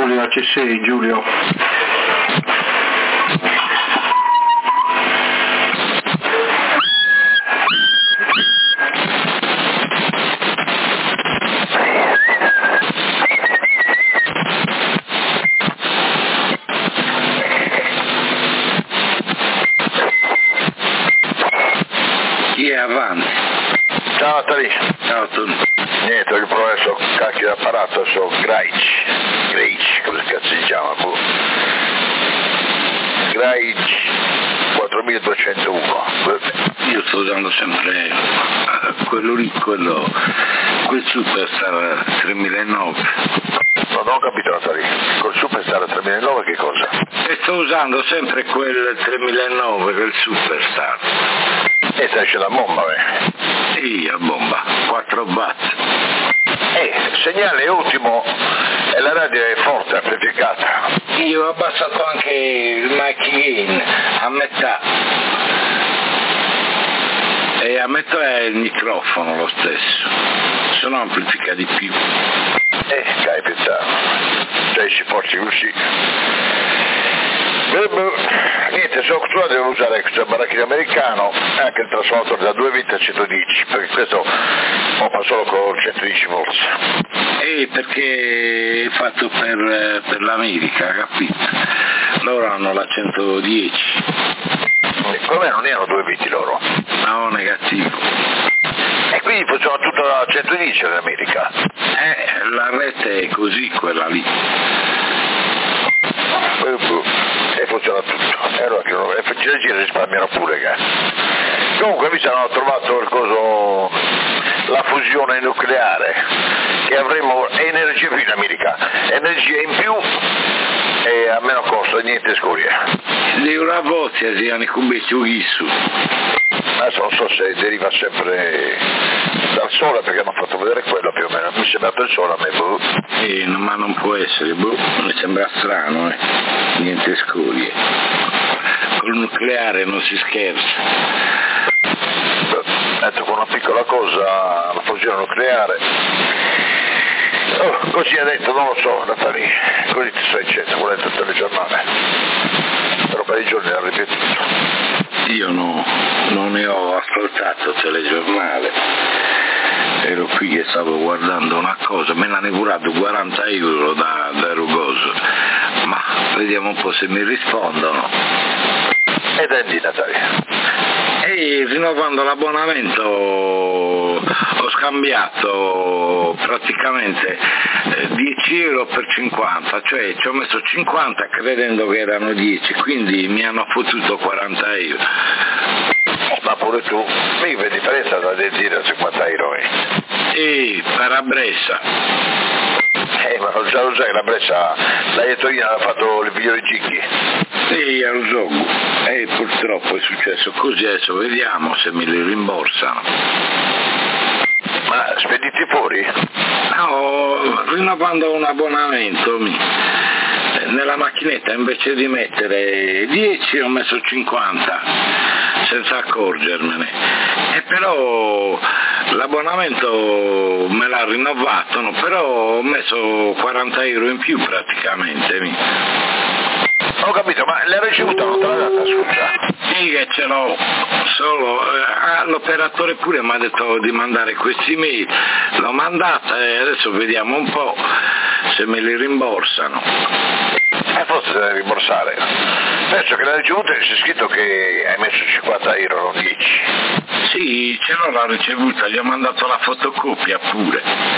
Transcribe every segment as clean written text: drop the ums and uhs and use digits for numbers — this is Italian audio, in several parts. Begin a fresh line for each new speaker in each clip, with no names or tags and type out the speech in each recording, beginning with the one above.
Giulio, ci sei Giulio?
Chi è avanti?
Ciao Natali.
Ciao Tony.
Niente, ho promesso cacchio d'apparato, so Graic, come cazzo si chiama? Graic 4201.
Io sto usando sempre quello lì, quel Superstar 3009.
Non ho capito Natali, col Superstar 3009 che cosa?
E sto usando sempre quel 3009, quel Superstar.
E se esce la bomba,
Sì, a bomba, 4 watt.
Segnale ottimo e la radio è forte, amplificata.
Io ho abbassato anche il mic gain a metà. E a metà è il microfono lo stesso, se no amplifica di più.
Capita, cioè ci porti così. Niente, sono abituato a usare questo baracchino americano, anche il trasformatore da 220 a 110, perché questo pompa solo con 110 volts.
Perché è fatto per l'America, capito? Loro hanno la 110.
Come non erano 220 loro?
No, negativo.
E quindi funziona tutto da 110 in America?
La rete è così, quella lì.
E funziona tutto. E allora che non risparmiano pure, Comunque mi hanno trovato il coso, la fusione nucleare, che avremo energia più in America, energia in più e a meno costo, niente scorie.
Di una volta siano i cubetti uguissu.
Adesso non so se deriva sempre dal sole, perché mi hanno fatto vedere quello più o meno, mi è sembrato il sole a me.
Ma non può essere, mi sembra strano, niente scorie. Col nucleare non si scherza.
Detto con una piccola cosa, la fusione nucleare. Così ha detto, non lo so, Natali, così ti sto dicendo, ho letto il telegiornale. Però per i giorni l'ha ripetuto.
Io non ne ho ascoltato il telegiornale, ero qui che stavo guardando una cosa, me l'hanno curato 40 euro da Rugoso, ma vediamo un po' se mi rispondono.
E dai Natale.
E rinnovando l'abbonamento ho scambiato praticamente 10 euro per 50, cioè ci ho messo 50 credendo che erano 10, quindi mi hanno fottuto 40 euro.
Ma pure tu, mica per differenza da dire a 50 euro.
Per la Brescia.
Ma non sai che la Brescia, la Ietolina ha fatto le migliori gicchi.
Sì, lo gioco. Purtroppo è successo così, adesso vediamo se me li rimborsano.
Ma spediti fuori?
No, rinnovando un abbonamento nella macchinetta invece di mettere 10 ho messo 50 senza accorgermene, e però l'abbonamento me l'ha rinnovato, no? Però ho messo 40 euro in più praticamente.
Ho capito, ma l'hai ricevuta non te l'ha data, scusa?
Sì che ce l'ho, solo l'operatore pure mi ha detto di mandare questi mail, l'ho mandata e adesso vediamo un po' se me li rimborsano.
Forse devi rimborsare. Penso che l'hai ricevuta e c'è scritto che hai messo 50 euro, non 10.
Sì, ce l'ho ricevuta, gli ho mandato la fotocopia pure,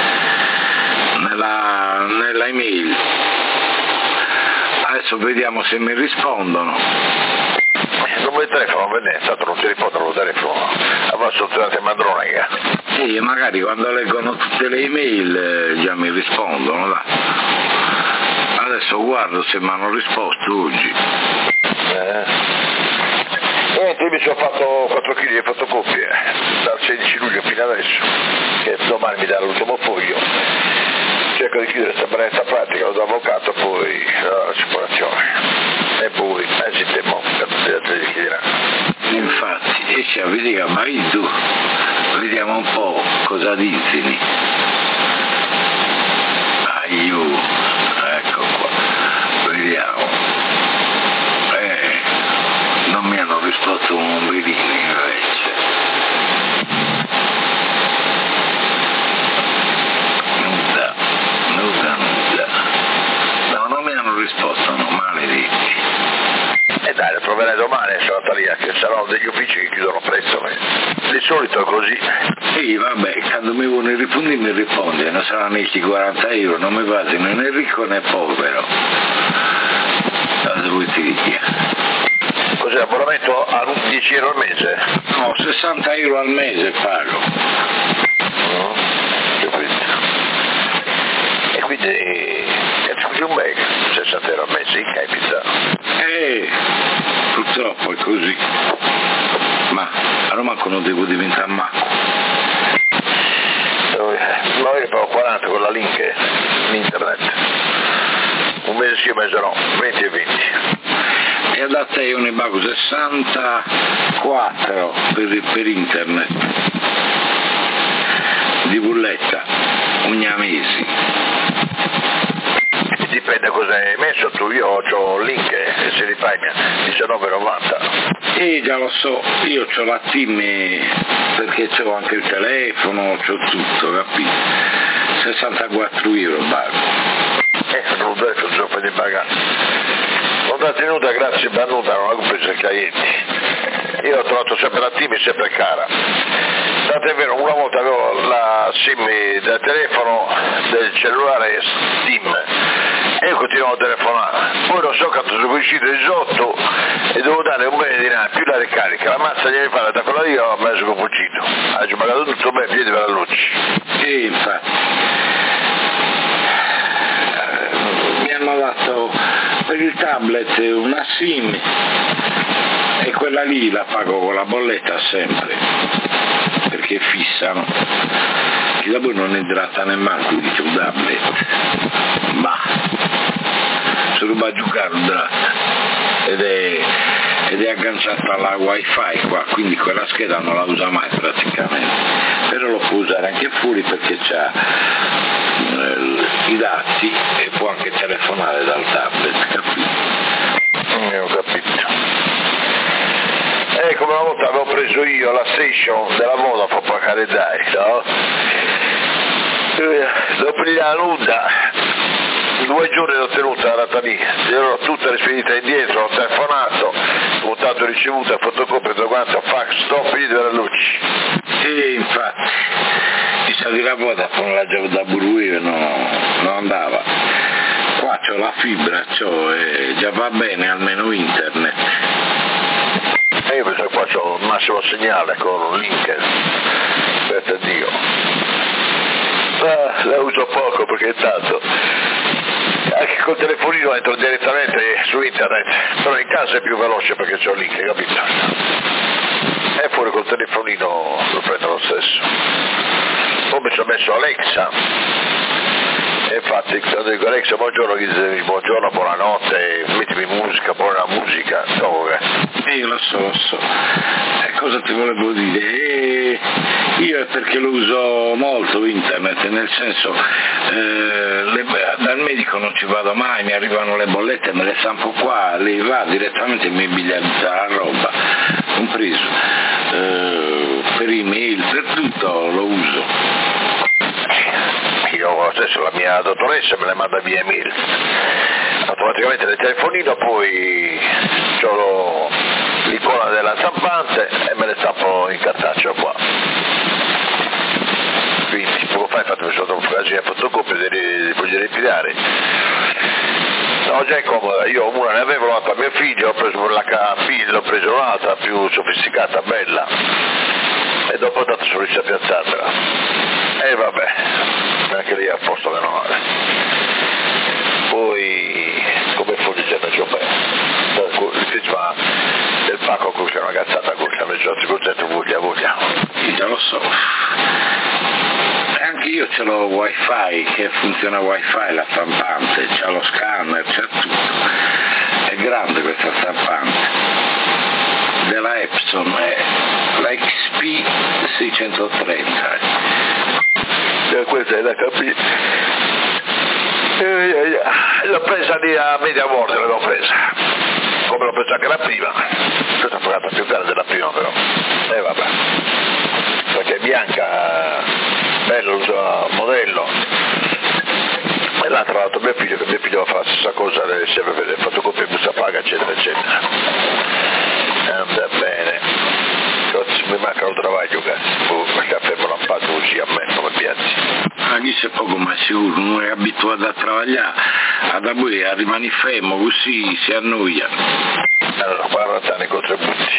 nella email. Adesso vediamo se mi rispondono.
Non il telefono, è stato non ti rispondono al telefono. Ma sono tornate madrone.
Sì, magari quando leggono tutte le email già mi rispondono, là. Adesso guardo se mi hanno risposto oggi.
Io mi sono fatto 4 kg di fotocopie dal 16 luglio fino adesso, che domani mi dà l'ultimo foglio. Cerco di chiudere questa bretta pratica, lo do avvocato, poi l'assicurazione. E poi esitemo per tutte le altre chiederanno.
Infatti, e ci avvediamo, ma tu, vediamo un po' cosa dici. Aiuto, ecco qua.
che saranno degli uffici che chiudono presto, di solito è così.
Sì, vabbè, quando mi vuole rispondere mi risponde, non saranno i 40 euro, non mi basi né ricco né povero. Cosa vuoi dire?
Cos'è, abbonamento a 10 euro al mese?
No, 60 euro al mese pago.
Capito. E quindi è un bel 60 euro al mese, in capita.
Purtroppo è così. Ma a Roma non devo diventare macco.
Noi ne pago 40 con la link in internet. Un mese sì, un mese no, 20 e 20.
E da te io ne pago 64 per internet di bolletta ogni mese.
Dipende cosa hai messo tu, io ho il link e se li fai 19,90.
Già lo so, io ho la team perché ho anche il telefono, ho tutto, capito? 64 euro pago.
Non ho detto che fai di pagare. Non da tenuta, grazie, benvenuta, non ho compreso i clienti. Io ho trovato sempre la team, sempre cara. Tanto è vero, una volta avevo la SIM del telefono, del cellulare SIM, e io continuavo a telefonare. Poi non so quanto sono uscito di sotto e devo dare un bene di là, più la ricarica. La mazza gliene fa da quella lì, ho messo con fuggito. Ho pagato tutto bene, piedi per la luce.
Infatti. Mi hanno dato per il tablet una SIM e quella lì la pago con la bolletta sempre, perché fissano, che da voi non idrata nemmeno, dice un tablet, ma se ruba a giocare idrata ed è agganciata alla wifi qua, quindi quella scheda non la usa mai praticamente, però lo può usare anche fuori perché c'ha i dati e può anche telefonare dal tablet, capito?
Ho capito. Come una volta avevo preso io la station della Vodafone per pagare dai, no? Dopo la nuda, 2 giorni l'ho tenuta la rata mia, ero tutta rispedita indietro, ho telefonato, ho dato ricevuta, fotocopia, tutto quanto, fax, stop, video della luce.
Infatti, mi sa di la Vodafone la già da Buruio non andava. Qua c'ho la fibra, già va bene almeno internet.
Io penso che qua c'ho il massimo segnale con un link, aspetta Dio. La uso poco perché tanto anche col telefonino entro direttamente su internet, però in casa è più veloce perché c'ho il link, capito? E fuori col telefonino lo prendo lo stesso. Poi mi sono messo Alexa, e infatti quando dico Alexa buongiorno, gli dicevi buongiorno, buonanotte, mettimi musica, buona musica,
Io lo so. E cosa ti volevo dire? Io è perché lo uso molto internet, nel senso dal medico non ci vado mai, mi arrivano le bollette, me le stampo qua, lei va direttamente e mi biglietta la roba, compreso per email, per tutto lo uso.
Io stesso la mia dottoressa me le manda via email automaticamente nel telefonino, poi ho l'icona della stampante e me le stampo in cartaceo qua. Quindi poco fa infatti mi sono dato una fotocopia di voglio ritirare. No, già è comoda, io una ne avevo l'altra a mio figlio, ho preso l'ho preso un'altra più sofisticata, bella, e dopo tanto sono riuscito a piazzarmela. E vabbè, anche lì a posto meno male. Poi come forse c'è del pacco con c'è una cazzata con c'è il concetto voglia.
Già lo so. Anche io ce l'ho wifi, che funziona wifi, la stampante, c'ha lo scanner, c'è tutto. È grande questa stampante. Della Epson, è la XP 630.
Questa è da capire. L'ho presa lì a Media World, l'avevo presa. Come l'ho presa anche la prima. Questa è pagata più cara della prima però. E vabbè. Perché è bianca, bello il modello. E l'ha trovato mio figlio, che mio figlio fa la stessa cosa, le fotocopie busta paga, eccetera, eccetera. mi manca un travaglio, mi sta fermo lampato così a me, come piazzi.
Ma chi sei poco ma sicuro, non è abituato a lavorare, ad voi a rimanere fermo così si annoia.
Allora, 40 anni contributi.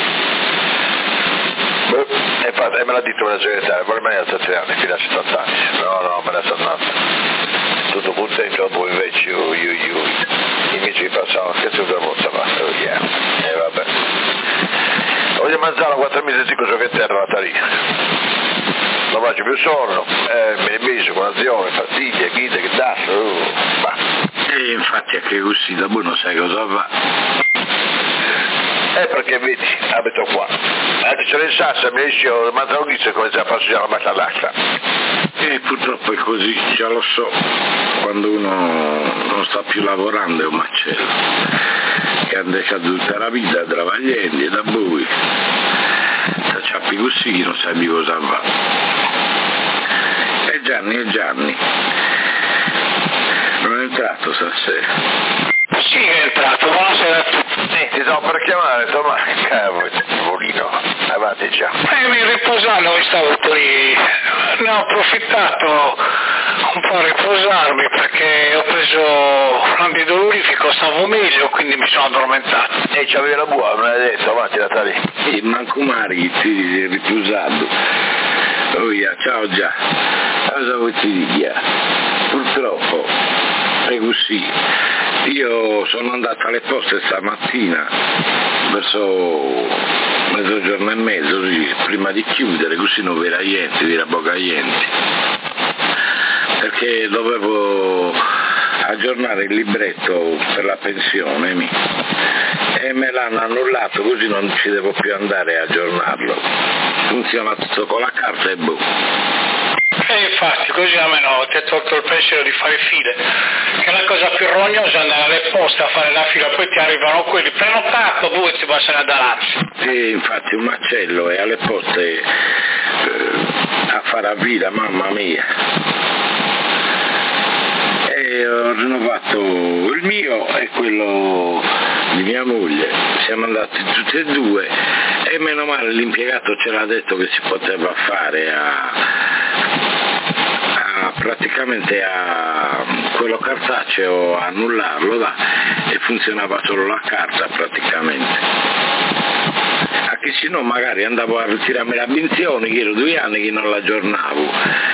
Infatti, me l'ha detto la segretaria, vorrei rimanere a 7 anni, fino a 70 anni. No, me la sta andando. Tutto contento, dopo invece io. Invece di passare una scherzo della volta, vabbè. Voglio mangiare 4 mesi così che terra la tarina. Non faccio più sonno, me ne beso, colazione, pastiglie, chite, che tasso,
E infatti anche così da voi non sai cosa fa.
Perché vedi, abito qua. Anche c'è le sassa, mi dice, mangiare un ghizzo e comincia a passare la matalaccia.
E purtroppo è così, già lo so, quando uno non sta più lavorando è un macello, che hanno lasciato tutta la vita travagliando e da voi, da ciappi così non sai di cosa va. E Gianni, non è entrato stasera.
Sì, è entrato, buonasera a tutti.
Ti stavo per chiamare, ma cavolo, volino, avanti già.
Mi riposando, mi stavo qui, ne ho approfittato un po' a riposarmi perché ho preso un antidolorifico, stavo meglio, quindi mi sono addormentato.
E c'avevi la buona, me l'hai detto, avanti da lì.
E manco Mari ti è riposato. Oh ciao già, cosa vuoi ti dire? Purtroppo è così. Io sono andato alle poste stamattina verso mezzogiorno e mezzo, prima di chiudere, così non verrà niente, dirà poca niente, perché dovevo aggiornare il libretto per la pensione e me l'hanno annullato, così non ci devo più andare a aggiornarlo, funziona tutto con la carta e boh.
E infatti così almeno ti è tolto il pensiero di fare file, che è la cosa più rognosa, andare alle poste a fare la fila, poi ti arrivano quelli prenotato, poi ti passano ad Alazzi.
Sì, infatti un macello è alle poste a fare a fila, mamma mia. E ho rinnovato il mio e quello di mia moglie, siamo andati tutti e due e meno male l'impiegato ce l'ha detto che si poteva fare praticamente a quello cartaceo, annullarlo e funzionava solo la carta praticamente. Anche se no magari andavo a ritirarmi la pensione, che ero 2 anni che non l'aggiornavo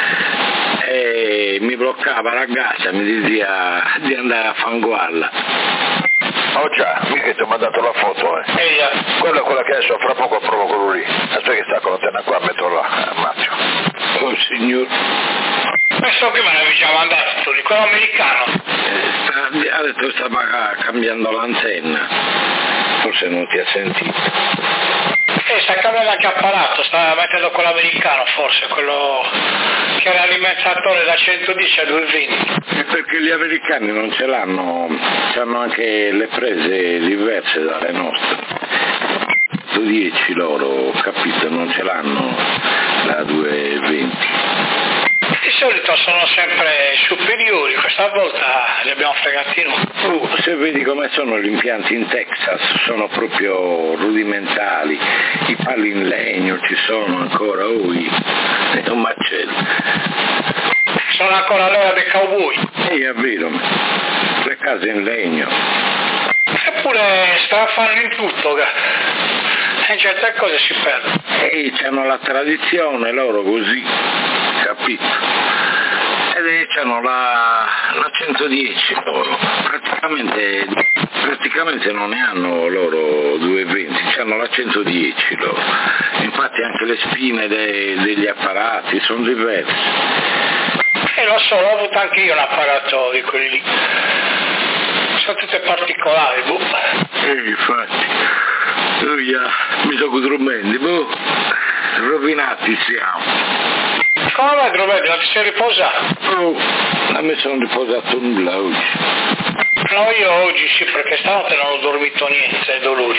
e mi bloccava la gassa, mi diceva di andare a fangualla.
Oh già, mica ti ho mandato la foto, Quella è quella che adesso fra poco provo quello lì. Aspetta che sta con l'antenna qua, metto là, ammazzo.
Oh signor.
Questo che me l'avevi già mandato tu, di quello americano.
Ha detto che stava cambiando l'antenna, forse non ti ha sentito.
Sta cambiando anche apparato, sta mettendo quello americano forse, quello che era alimentatore da 110 a 220.
Perché gli americani non ce l'hanno, hanno anche le prese diverse dalle nostre. 210 loro, capito, non ce l'hanno da 220.
Di solito sono sempre superiori, questa volta li abbiamo fregati noi.
Se vedi come sono gli impianti in Texas, sono proprio rudimentali, i pali in legno ci sono ancora, è un macello.
Sono ancora l'era dei cowboy.
È vero, le case in legno.
Eppure fanno in tutto, e certe cose si perdono.
E hanno la tradizione loro così, capito? Ed hanno la 110 loro, praticamente non ne hanno loro 220, hanno la 110 loro, infatti anche le spine degli apparati sono diverse.
Lo so, l'ho avuto anche io un apparato di quelli lì, sono tutte particolari,
infatti, mi sono trombendi, rovinati siamo.
Come vai, Dromelli? Non ti sei riposato?
Non mi sono riposato nulla oggi.
No, io oggi sì, perché stanotte non ho dormito niente, dolori.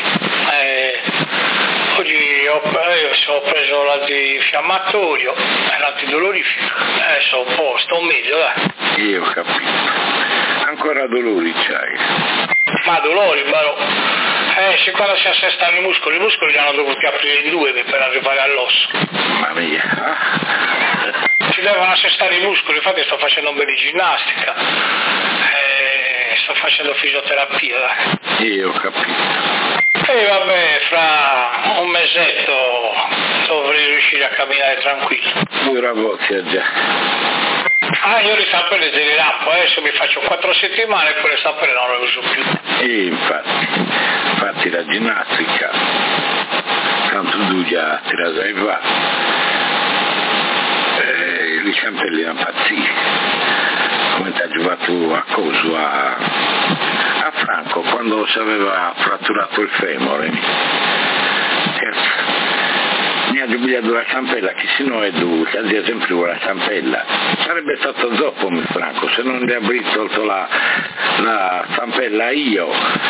Oggi ho preso l'antinfiammatorio e l'antidolorifico. Adesso sto meglio, dai.
Io ho capito. Ancora dolori c'hai?
Ma dolori, Sì, quando si assestano i muscoli li hanno dovuti aprire in due per arrivare all'osso.
Mamma mia.
Si devono assestare i muscoli, infatti sto facendo un po' di ginnastica, sto facendo fisioterapia.
Io ho capito.
E vabbè, fra un mesetto dovrei riuscire a camminare tranquillo.
Pure a volte già.
Io le zampelle te le rampo, adesso mi faccio 4 settimane e poi le zampelle non le uso più.
E infatti la ginnastica, tanto tu già te la sai fare, i zampelli non impazzire, come ti ha giocato a coso a Franco quando si aveva fratturato il femore. Mi ha giubilato la zampella, che se no è dovuta, ad sempre con la zampella. Sarebbe stato zoppo il Franco, se non gli avrei tolto la zampella io.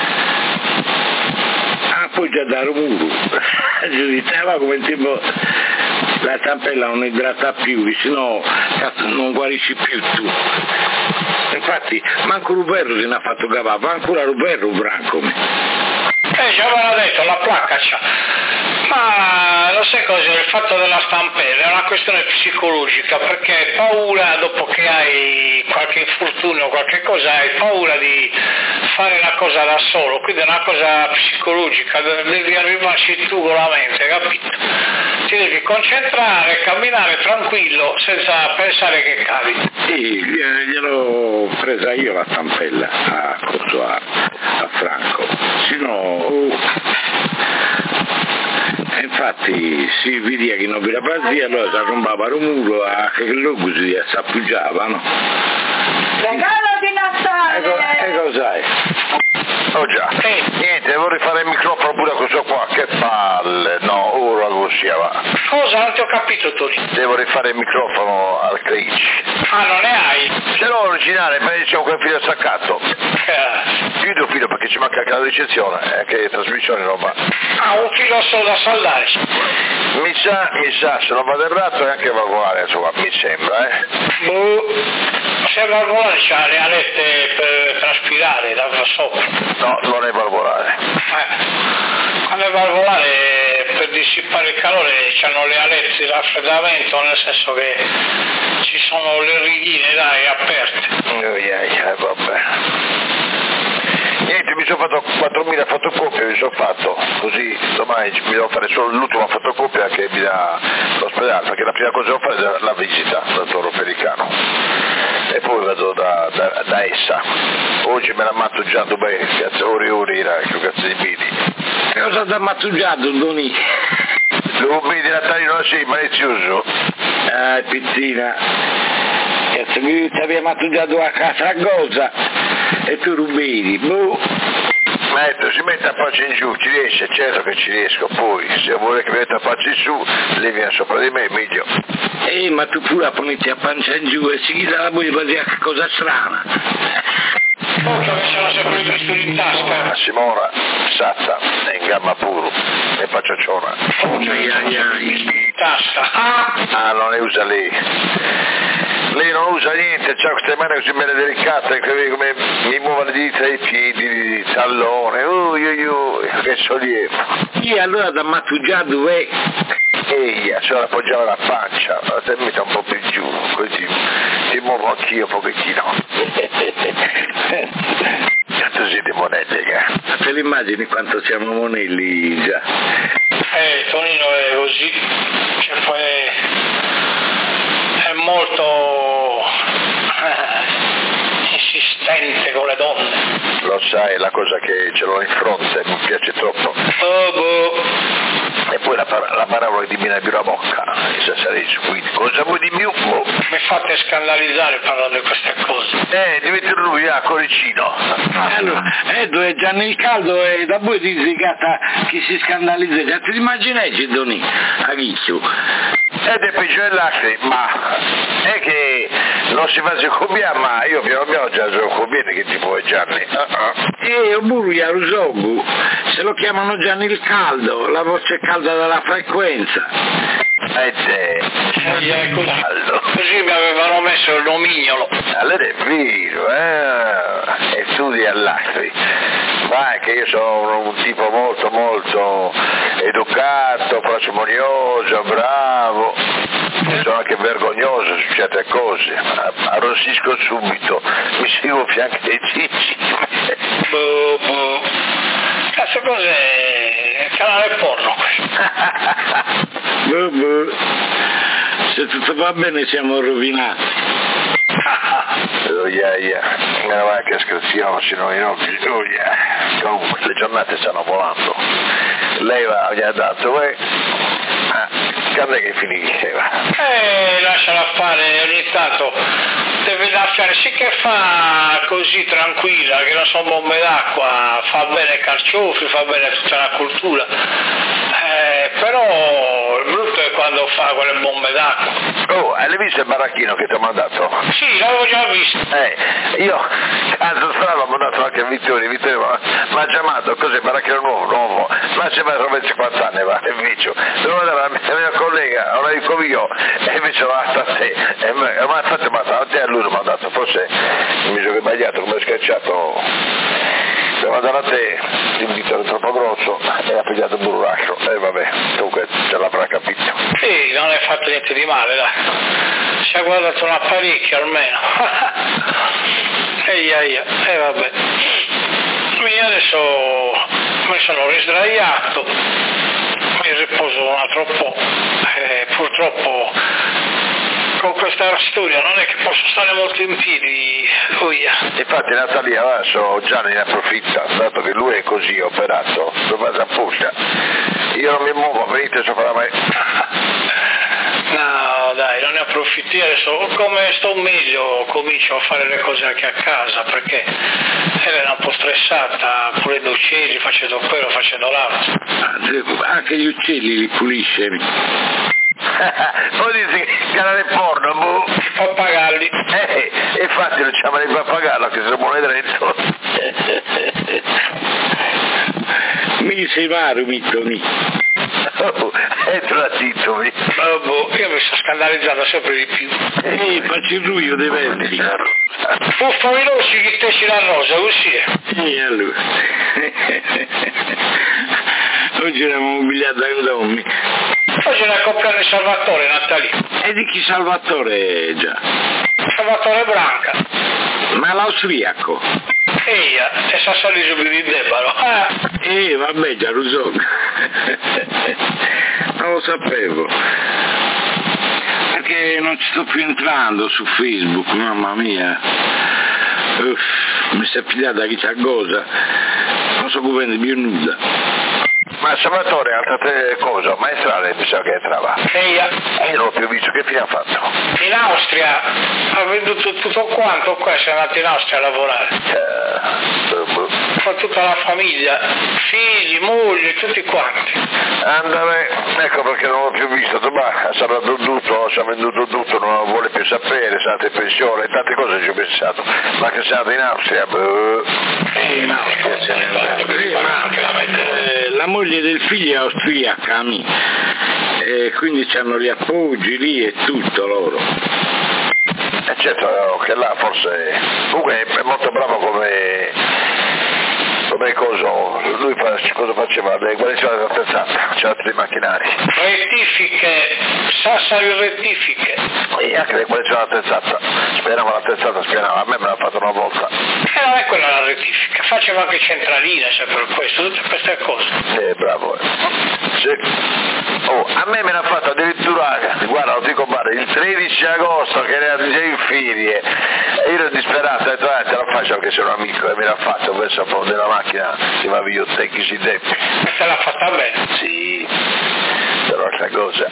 Poi già da muro, giudicava come tipo la zampella non idrata più, se no non guarisci più tu. Infatti, manco Ruberro se ne ha fatto cavare, ma ancora Ruberro Branco.
Ci avevano detto, la placca c'ha. Ma lo sai cosa? Il fatto della stampella è una questione psicologica, perché hai paura, dopo che hai qualche infortunio o qualche cosa, hai paura di fare la cosa da solo, quindi è una cosa psicologica, devi arrivarci tu con la mente, capito? Ti devi concentrare, camminare tranquillo, senza pensare che cadi.
Sì, gliel'ho presa io la stampella a Franco, sennò infatti si vede che non vi la pazzia, allora si arrombava il muro che logo si appoggiava, no?
Regalo di Natale!
E cos'hai?
Oh già, niente, vorrei fare il microfono pure a questo qua, che palle, no, ora così va.
Cosa? Non ti ho capito, Tony.
Devo rifare il microfono al Cringe.
Non ne hai?
Se no originale, ma c'è un filo staccato. Chiudo filo perché ci manca anche la ricezione, che trasmissione non va.
Un filo solo da saldare.
Mi sa, se non vado errato è anche valvolare, insomma, mi sembra,
Se valvolare c'ha le alette per traspirare da sopra.
No, non è valvolare.
Quando è valvolare, per dissipare il calore c'hanno le alette di raffreddamento, nel senso che ci sono le righine, dai, aperte.
Vabbè. Niente, mi sono fatto 4.000 fotocopie, mi sono fatto, così domani mi devo fare solo l'ultima fotocopia che mi dà l'ospedale, perché la prima cosa che devo fare è la visita al Toro Pelicano e poi vado da essa. Oggi me l'ha mattugiato bene, cazzo, ore era che cazzo di bidi.
Che cosa ti ha mattugiato, Doni?
Devo bidi natalino sì, malizioso.
Pizzina, cazzo che ti aveva mattugiato a casa a Goza e tu rubini,
Si mette a faccia in giù, ci riesce, certo che ci riesco, poi se vuole che mi metta a faccia in su, lei viene sopra di me, meglio.
Ma tu pure poniti a pancia in giù e si chissà la moglie per dire che cosa strana.
Occhio che c'è sempre i pistoli in tasca.
Simona, satta, è in gamma puro, e pacciacciona.
In tasca.
Non le usa lei. Lei non usa niente, c'ha queste mani così belle delicate, come mi muove le dita ai piedi, il tallone, che sollievo.
E allora da mattugiato
se la appoggiava la pancia, la termita un po' più giù, così ti muovo anch'io un pochettino. Cazzo siete monelle,
Ma te l'immagini quanto siamo monelli già?
Tonino è così, cioè poi è molto insistente con le donne.
Lo sai, la cosa che ce l'ho in fronte mi piace troppo. E poi la parola di mina più la bocca, se sarei quindi cosa vuoi di più?
Mi fate scandalizzare parlando di queste cose.
Diventi lui a Coricino.
Allora, dove Gianni il Caldo e da voi dici che si scandalizza, ti immagini Doni a Ghiccio?
Ed è peggio dell'altro, ma è che non si fa copiare, ma io piano piano già so copiare che tipo è Gianni.
Buria Rusogu, se lo chiamano Gianni il Caldo, la voce calda della frequenza.
Così mi avevano messo il nomignolo.
Allora è vero, e studi all'altri. Ma che io sono un tipo molto molto educato, parsimonioso, bravo, sono anche vergognoso su certe cose, arrossisco subito, mi si gonfia anche le cicci.
Cazzo cos'è? Il canale porno questo.
Se tutto va bene siamo rovinati.
Meno male che scherziamo, se no comunque le giornate stanno volando. Lei gli ha dato, quando è che finisce?
Lasciala fare, ogni tanto deve lasciare, sì che fa così tranquilla, che non so, bombe d'acqua, fa bene carciofi, fa bene tutta la cultura, però il brutto è quando fa quelle bombe d'acqua.
Hai visto il baracchino che ti ho mandato?
Sì, l'avevo già visto.
Io caso strano ho mandato anche a Vittorio mi ha chiamato, cos'è, baracchino nuovo, ma c'è mai 50 anni, va, invece devo andare alla mia collega, ora dico io, e invece l'ho fatto a te, ma infatti mi ha dato a te, a lui l'ho mandato, forse mi sono sbagliato, come ho schiacciato, devo andare a te, l'invito era troppo grosso e ha pigliato il burrasco, e vabbè, comunque ce l'avrà capito.
Sì, non hai fatto niente di male, dai, ci ha guardato un apparecchio almeno. Vabbè, io adesso mi sono risdraiato, mi riposo un altro po', purtroppo con questa storia non è che posso stare molto in piedi.
Infatti Natalia adesso Gianni ne approfitta, dato che lui è così operato, lo fa apposta, io non mi muovo, venite sopra me.
No dai, non ne approfitti, adesso come sto meglio comincio a fare le cose anche a casa, perché era un po' stressata, pulendo uccelli, facendo quello, facendo l'altro.
Anche gli uccelli li pulisce.
Poi dici che il canale porno,
pappagalli.
Infatti non c'è mai pappagallo che se muore dentro.
Mi sei maro, mittoni.
Entra zitto,
io mi sto scandalizzando sempre di più.
Faccio il ruio dei verdi.
Fuffa veloci che te ci la rosa, così è.
Allora. Oggi eravamo mobiliati da Indommi.
Oggi ne accoppiano il Salvatore, Natalia.
E di chi Salvatore già?
Salvatore Branca.
Ma l'austriaco?
E sa salire su di Debalo.
Vabbè, già lo so. Non lo sapevo. Perché non ci sto più entrando su Facebook, mamma mia. Mi si è pigliata chissà cosa. Non so come vende più nulla.
Ma Salvatore, altra cosa, maestrale mi sa che entrava. Io non l'ho più visto, che fine ha fatto?
In Austria, ha venduto tutto quanto, qua si è andato in Austria a lavorare. Con tutta la famiglia, figli, moglie, tutti quanti.
Andare, ecco perché non l'ho più visto, ma sarà venduto, si è venduto tutto, non lo vuole più sapere, è stata in pensione, tante cose ci ho pensato, ma che sei andato in Austria?
In Austria se ne è andato. La moglie del figlio è austriaca, e quindi hanno gli appoggi lì e tutto loro.
Certo che là forse, comunque è molto bravo come cosa, lui cosa faceva? Le guarigioni dell'attrezzata, c'erano tutti i macchinari.
Rettifiche, Sassari rettifiche.
E anche le guarigioni dell'attrezzata, spianava, a me me l'ha fatto una volta.
Non è quella la rettifica, faceva anche centraline, sempre questo, tutte queste cose.
Bravo. Sì. A me l'ha fatto addirittura, guarda, lo dico male, il 13 agosto che era già in ferie, e io ero disperato, ho detto, te la faccio anche se è un amico, e me l'ha fatto, ho messo a po' della macchina, ti va via tecnici tempi.
E te l'ha fatta bene?
Sì, però questa cosa.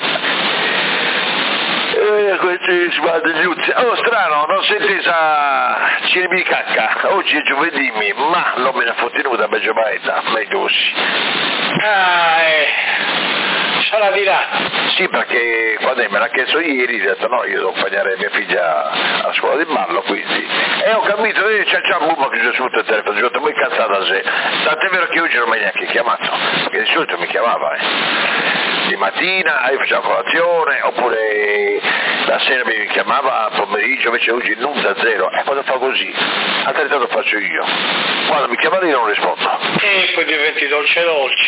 Questi sbadigliuzzi. Strano, non senti sa Cinemicacca, oggi è giovedì, ma non me ne fo tenuta per giovaetta, meglio così.
Sarà di là.
Sì, perché quando me l'ha chiesto ieri, ho detto no, io devo accompagnare mia figlia a scuola di ballo, quindi. E ho capito, c'è già un buco che c'è subito il telefono, ho detto, poi cazzata se. Tant'è vero che oggi non mi ha neanche chiamato, perché di solito mi chiamava, di mattina, facciamo colazione, oppure la sera mi chiamava al pomeriggio, invece oggi nulla, zero. Quando fa così, altrettanto faccio io. Quando mi chiama lì non rispondo.
E poi diventi dolce.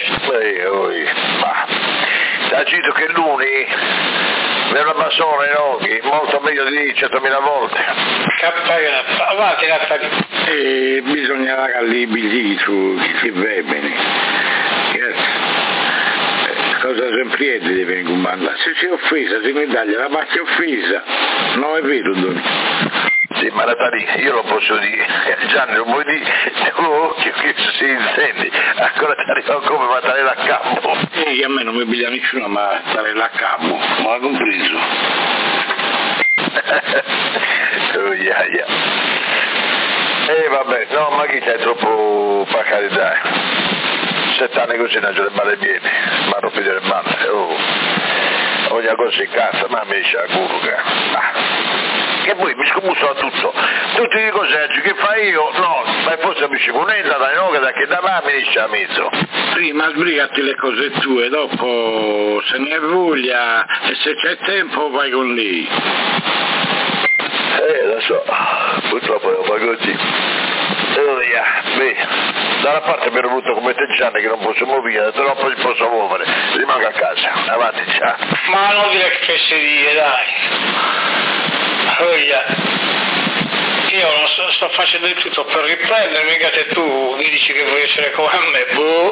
Ha agito che l'uni è una bassona in occhi, molto meglio di 100.000 volte.
Avanti Natali.
E bisogna pagare i biglietti su chi bevene. Cosa sempre deve incomandare? Se c'è offesa, se mi dagli la pacchia offesa, non è vero, Doni.
Sì, ma Natali, io lo posso dire, Gianni non vuoi dire, occhio che si intendi, ancora ti arriva come Mattarella a capo.
Che a me non mi piglia nessuno, ma Mattarella a capo, non l'ha compreso.
Vabbè, no, ma chi c'è troppo per carità. 7 anni così non ce ne male viene, ma non pigliare male. Ogni cosa si cazza, ma mi esce a culo, che poi mi scombusso a tutto. Tutti i coseggi che fai io, no, ma forse mi ci punetta dai no, che da là mi esce a mezzo.
Prima sbrigati le cose tue, dopo se ne hai voglia e se c'è tempo vai con lei.
Lo so, purtroppo lo fa così. Beh, da una parte mi ero avuto come te Gianni che non posso muovere, troppo ci posso muovere, rimango a casa, avanti già.
Ma non dire che si dice, dai. Io non sto facendo di tutto per riprendermi, mica te tu mi dici che vuoi essere come a me,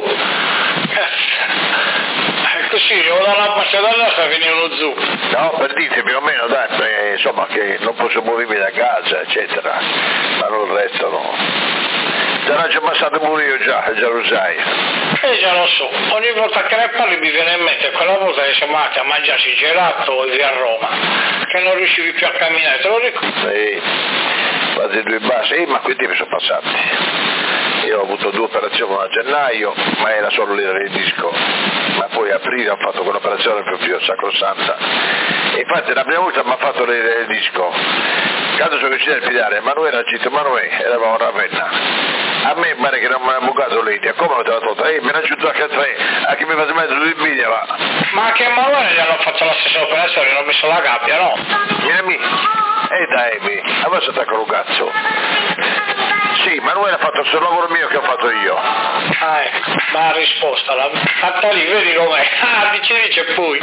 così, o dalla parte dall'altra viene uno zucco.
No, per dite più o meno, dai, insomma, che non posso muovermi da casa, eccetera, ma non il resto no. Te l'ho già passato pure io già lo sai.
Già lo so, ogni volta che ne parli mi viene in mente quella volta che siamo andati a mangiarci gelato via a Roma, che non riuscivi più a camminare, te lo ricordi?
Quasi 2 basi, ma quei tempi sono passati. Io ho avuto 2 operazioni a gennaio, ma era solo l'era del disco, ma poi a aprile ho fatto quell'operazione proprio sacrosanta. E infatti la prima volta mi ha fatto l'era del disco. Quando sono riuscito a pigliare Emanuele, ha detto Emanuele, eravamo a Ravenna. A me pare che non mi ha bucato l'idea, come non te l'ha tolta? Me l'ha aggiunto anche a 3, a chi mi fa mettere di invidia, va.
Ma anche a Emanuele gli hanno fatto la stessa operazione, hanno messo la gabbia, no?
Vieni, dai, adesso attacco un cazzo. Sì, Emanuele ha fatto il suo lavoro mio che ho fatto io.
Ecco, ma la risposta, fatta lì, vedi com'è. Dice poi.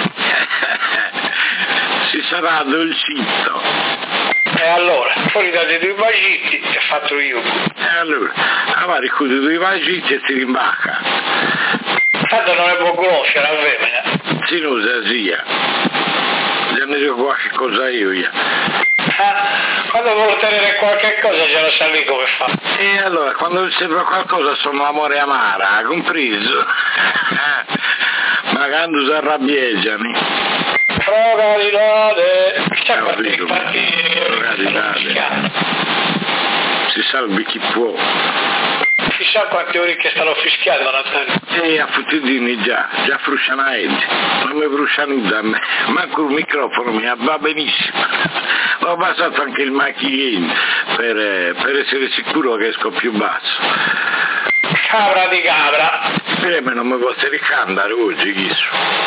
Si sarà dolcito.
E allora, fuori dai 2 bagitti, che ho fatto io.
E allora, avrei chiuso 2 bagitti e si rimbacca.
Tanto non è può conoscere, la femmina.
Si non sa sia. Già ne so qualche cosa io.
Quando vuole ottenere qualche cosa già lo sa lì come fa.
E allora, quando serve qualcosa sono amore amara, compreso? Ma quando si arrabbieggiano.
Progalidade. Chissà quanti
si salvi chi può.
Chissà quante ore che stanno fischiando Natale.
E a Futtidini già frusciano a Edi. Non mi frusciano da me. Manco il microfono mi va benissimo. Ho passato anche il macchino per essere sicuro che esco più basso.
Cabra di cabra.
Speriamo non mi posso ricandare oggi, chissà.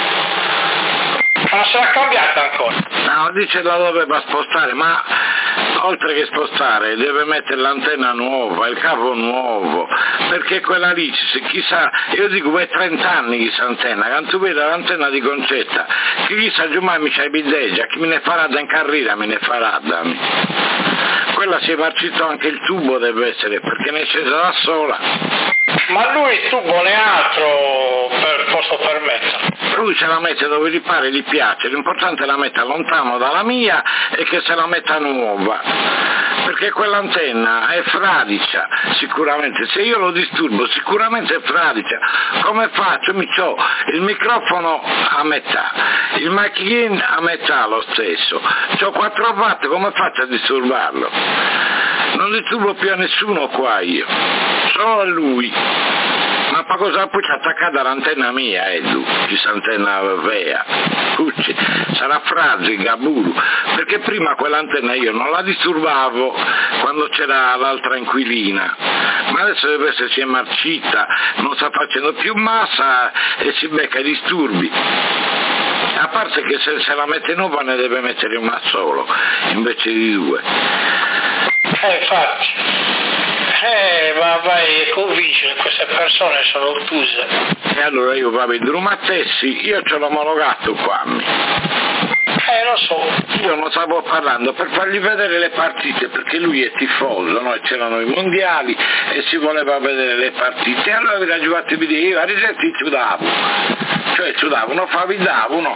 Ma non sarà cambiata ancora?
No, dice la doveva spostare, ma oltre che spostare deve mettere l'antenna nuova, il cavo nuovo, perché quella lì, chissà, io dico per 30 anni questa antenna, quando tu vedi l'antenna di Concetta, che chissà giù mai mi c'hai bideggia, chi me ne farà da in carriera me ne farà da me. Quella si è marcito anche il tubo deve essere, perché ne è scesa da sola.
Ma lui il tubo ne ha altro posso permettere.
Lui se la mette dove gli pare, gli piace, l'importante è la metta lontano dalla mia e che se la metta nuova, perché quell'antenna è fradicia, sicuramente, se io lo disturbo sicuramente è fradicia. Come faccio? C'ho il microfono a metà, il macchino a metà lo stesso, c'ho 4 watt, come faccio a disturbarlo? Non disturbo più a nessuno qua io, solo a lui. Ma per cosa poi c'è attaccata all'antenna mia, Edu, questa antenna vea, Pucci, sarà fragile, Gaburu, perché prima quell'antenna io non la disturbavo quando c'era l'altra inquilina, ma adesso deve essersi è marcita, non sta facendo più massa e si becca i disturbi. A parte che se la mette in uva ne deve mettere una solo, invece di due.
Infatti. Ma vai a convincere, queste persone sono ottuse.
E allora io vado in Drumattessi, io ce l'ho omologato qua.
Lo so.
Io non stavo parlando per fargli vedere le partite, perché lui è tifoso, no? C'erano i mondiali e si voleva vedere le partite. E allora vi raggiungate di dire, io a riserti ci davo. Cioè ci davo, non favi davo, no?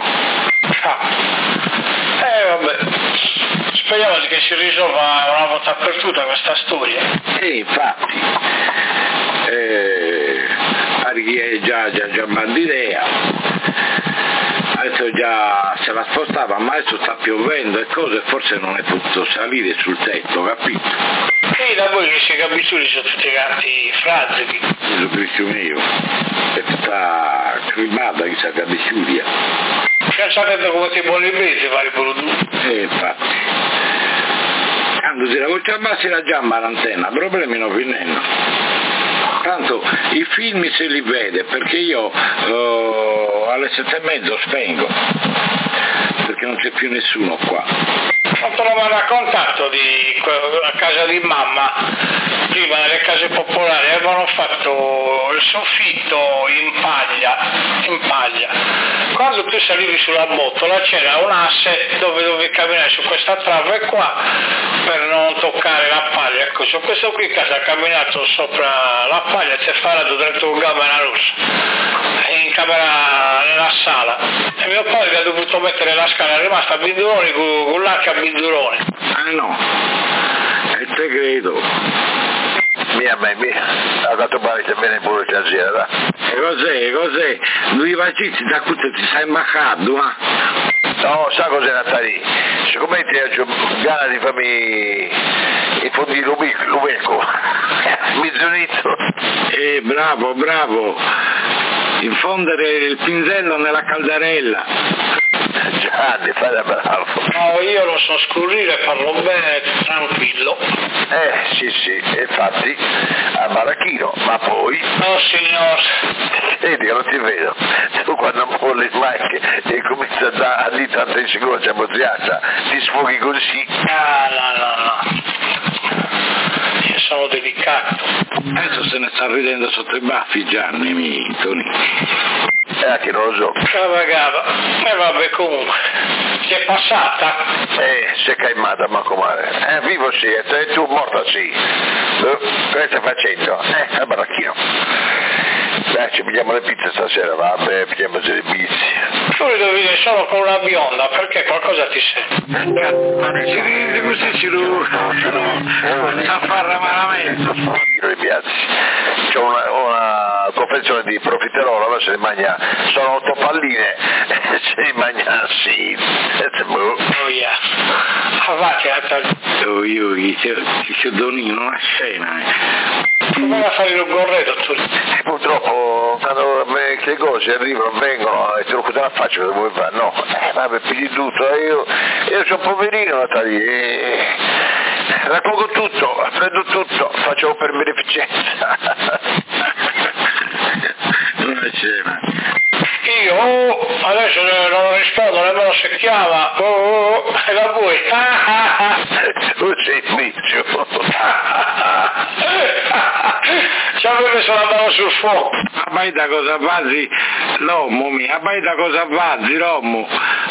Vabbè. Speriamo che si risolva una volta per tutta questa storia.
Infatti, già bandidea, adesso già se la spostava, ma adesso sta piovendo e cose, forse non è potuto salire sul tetto, capito?
E da voi che si capisce sono tutti quanti fragili.
Gesù Cristo mio, è tutta crimata che si capisciuria.
Pensate come ti vuole presi fare i prodotti.
Infatti. Quando si la voce abbassi la giamba l'antenna, problemi non finendo. Tanto i film se li vede, perché io alle 7:30 spengo, perché non c'è più nessuno qua.
Non te l'avevo raccontato a casa di mamma, prima nelle case popolari avevano fatto il soffitto in paglia. Quando tu salivi sulla botola c'era un asse dove dovevi camminare su questa trave qua per non toccare la paglia. Ecco, su questo qui che ha camminato sopra la paglia e si è farato dentro un camera rossa, in camera nella sala. E mio padre ha dovuto mettere la scala, è rimasta a binduroni con l'arca a binduroni.
Ah no, e te credo.
Mia, ha dato male che viene pure stasera, va?
E cos'è? Lui vacizi da cui ti sei maccato,
No, sa cos'è Natali? Siccome ti ho gana di farmi i fondi l'umeco, mizzonito.
Bravo, infondere il pinzello nella caldarella.
Gianni, fai da bravo.
No, io lo so scurrire, parlo bene, tranquillo.
Sì, infatti, a Marachino, ma poi...
No, signor.
Vedi che non ti vedo. Tu quando molli mai e cominci a dire tante secondi, moziata, ti sfoghi così.
No. Io sono delicato.
Adesso se ne sta ridendo sotto i baffi Gianni, Toni.
Che non lo so.
Cavagava.
Vabbè, comunque. Ti è passata?
Si è caimata, ma com'è? Vivo sì, e tu morta sì. Cosa stai facendo? Al baracchino. Dai, ci pigliamo le pizze stasera, vabbè, pigliamoci le pizze.
Tu li devi dire solo con una bionda, perché qualcosa ti sente.
Così ci affarra malamente.
Le piazze. C'ho una confezione di profiterolo, se ne mangia, sono 8 palline, se ne mangia sì.
Oh yeah. Avanti,
Io ti donino una scena.
Come a fare il gorretto tu?
Purtroppo quando le cose arrivano, vengono e te lo cosa la faccio, cosa vuoi fare? No, vabbè, pigli tutto, io sono poverino Natalia, raccolgo tutto, prendo tutto, faccio per beneficenza.
Una scena.
Io adesso non rispondo nemmeno se chiama, e da voi.
Tu sei miccio.
Ci avevo messo la mano sul fuoco.
Abbai da cosa vazzi l'uomo mio, abbai da cosa vazzi l'uomo.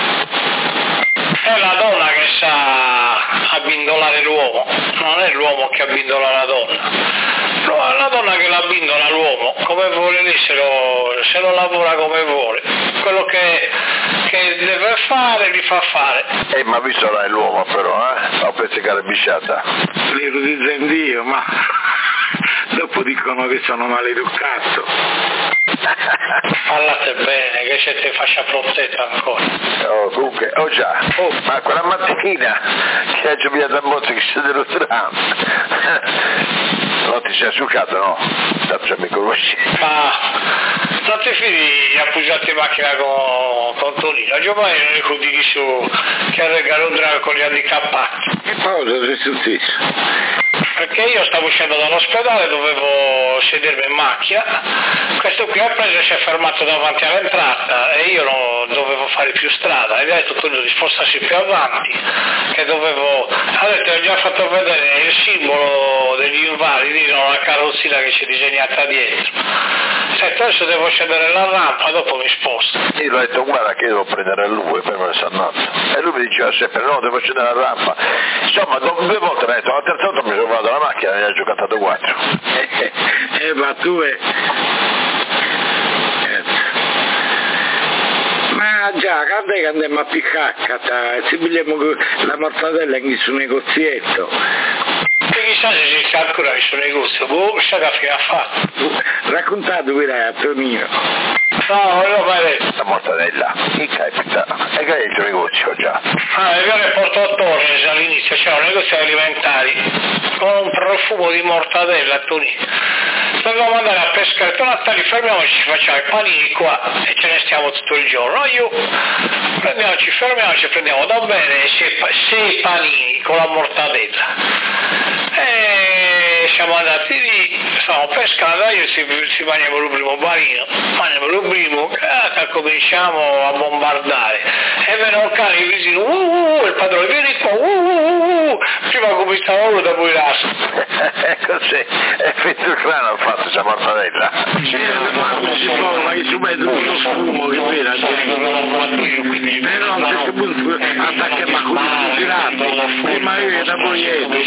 È la donna che sa abbindolare l'uomo, non è l'uomo che abbindola la donna. No, è la donna che l'abbindola l'uomo, come vuole lì, se lo lavora come vuole. Quello che deve fare, li fa fare.
Ma visto là è l'uomo però, ho pezzicare bisciata.
Li dizendo io, ma dopo dicono che sono maleducato.
Parlate bene, che siete fascia protetta ancora.
Comunque, già, ma quella mattina che ha giocato a Monte che si è dello tram, non ti sei asciugato, no? Tanto già mi conosci.
Ma non ti fidi appoggiati in macchina con Tonino? Giovanni non è così su che regalo un drago con gli handicappati.
Che cosa è successo?
perché io stavo uscendo dall'ospedale, dovevo sedermi in macchina, questo qui ha preso e si è fermato davanti all'entrata e io non dovevo fare più strada, e gli ha detto Tonino di spostarsi più avanti, che dovevo, ha detto, ho già fatto vedere il simbolo degli invalidi, non la carrozzina che c'è disegnata dietro, sento adesso devo scendere la rampa, dopo mi sposto.
Io gli ho detto guarda che io devo prendere lui per me sannato, e lui mi diceva sempre no, devo scendere la rampa, insomma dopo 2 volte mi ha detto, la terza volta mi sono vado dalla macchina e ne ha giocato 4.
Ma tu ma già, quando è che andiamo a piccare, se vogliamo la mortadella in questo negozietto?
E chissà se si sta ancora in questo negozio, chissà che fine ha fatto.
Raccontate a Tonino.
No, non l'ho mai detto.
La mortadella, che capita? E che è il tuo negozio già?
Ah, io ne Porto Torres all'inizio, c'era un negozio alimentari con un profumo di mortadella, Tonino. Dovevamo andare a pescare, Natale, fermiamoci, facciamo i panini qua e ce ne stiamo tutto il giorno. Io fermiamoci, prendiamo da bene 6 panini con la mortadella. E siamo andati lì, stavamo pescando, io si mangiamo il primo panino, cominciamo a bombardare e venne un cane vicino, il padrone vieni qua, prima cominciava uno da poi l'altro.
Così, è finito il crano ha fatto questa mortadella.
Ma si forma che si mette uno sfumo che vera, però a un certo punto attacchiamo a quelli girati, prima io da boietto,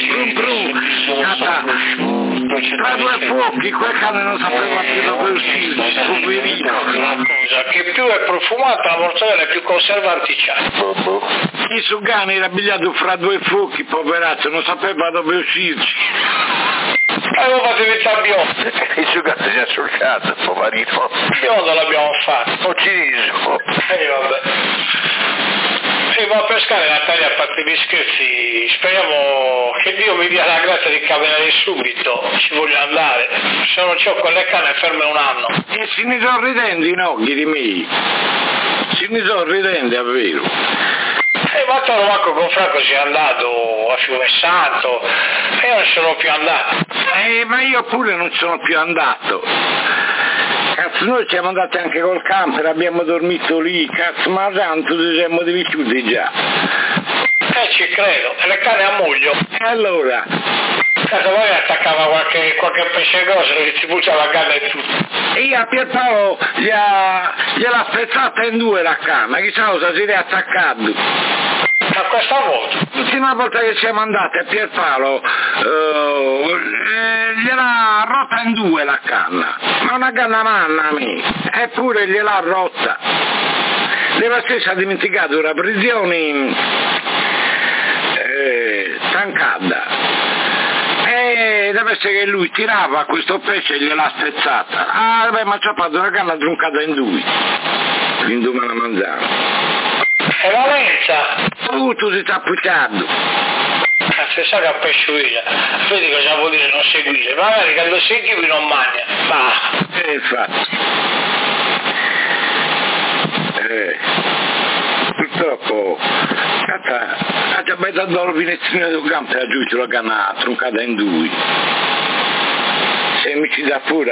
tra 2 fuochi, quel cane non sapeva più dove uscire, poverino.
Una cosa, che più è profumata la mortadella più conservanti c'ha.
Il Sugani era abbigliato fra 2 fuochi, poverazzo, non sapeva dove uscirci.
Avevo fatto diventare biondo.
Il suo gatto si è sul cazzo, poverino.
Biondo l'abbiamo fatto.
Ucciso.
Vabbè. Si va a pescare, Natalia, a parte gli scherzi, speriamo che Dio mi dia la grazia di camminare subito, ci voglio andare, se non c'ho quelle canne ferme un anno.
E se ne sono ridendo i nocchi di me, se ne sono ridendo, è vero.
Ma Marco con Franco si è andato a Fiume Santo e io non sono più andato.
Ma io pure non sono più andato. Cazzo, noi siamo andati anche col camper, abbiamo dormito lì, cazzo, ma tanto ci siamo divisciuti già.
Ci credo, e le canne a muglio.
E allora?
Cazzo, poi attaccava qualche pesce grosso che si buttava la canna e tutto.
E io a Pierpaolo gliela spezzata in 2 la canna, chissà cosa si è attaccato.
Ma questa volta?
L'ultima volta che siamo andati a Pierpaolo gliel'ha rotta in 2 la canna, ma una canna manna a me, eppure gliel'ha rotta. L'aveva stessa dimenticato una prigione tancata. E deve essere che lui tirava questo pesce e gliel'ha spezzata. Ah, beh, ma ci ha fatto una canna truncata in 2. L'induma la mangiava.
E Valenza?
Tu si sta puzzando.
Se sa che a pesciuina, vedi cosa vuol dire non seguire, magari quando segui non mangia. Ma.
Infatti. Purtroppo ha già dato la finestrina del campo e ha giù la canna truncata in 2. Se mi ci dà pure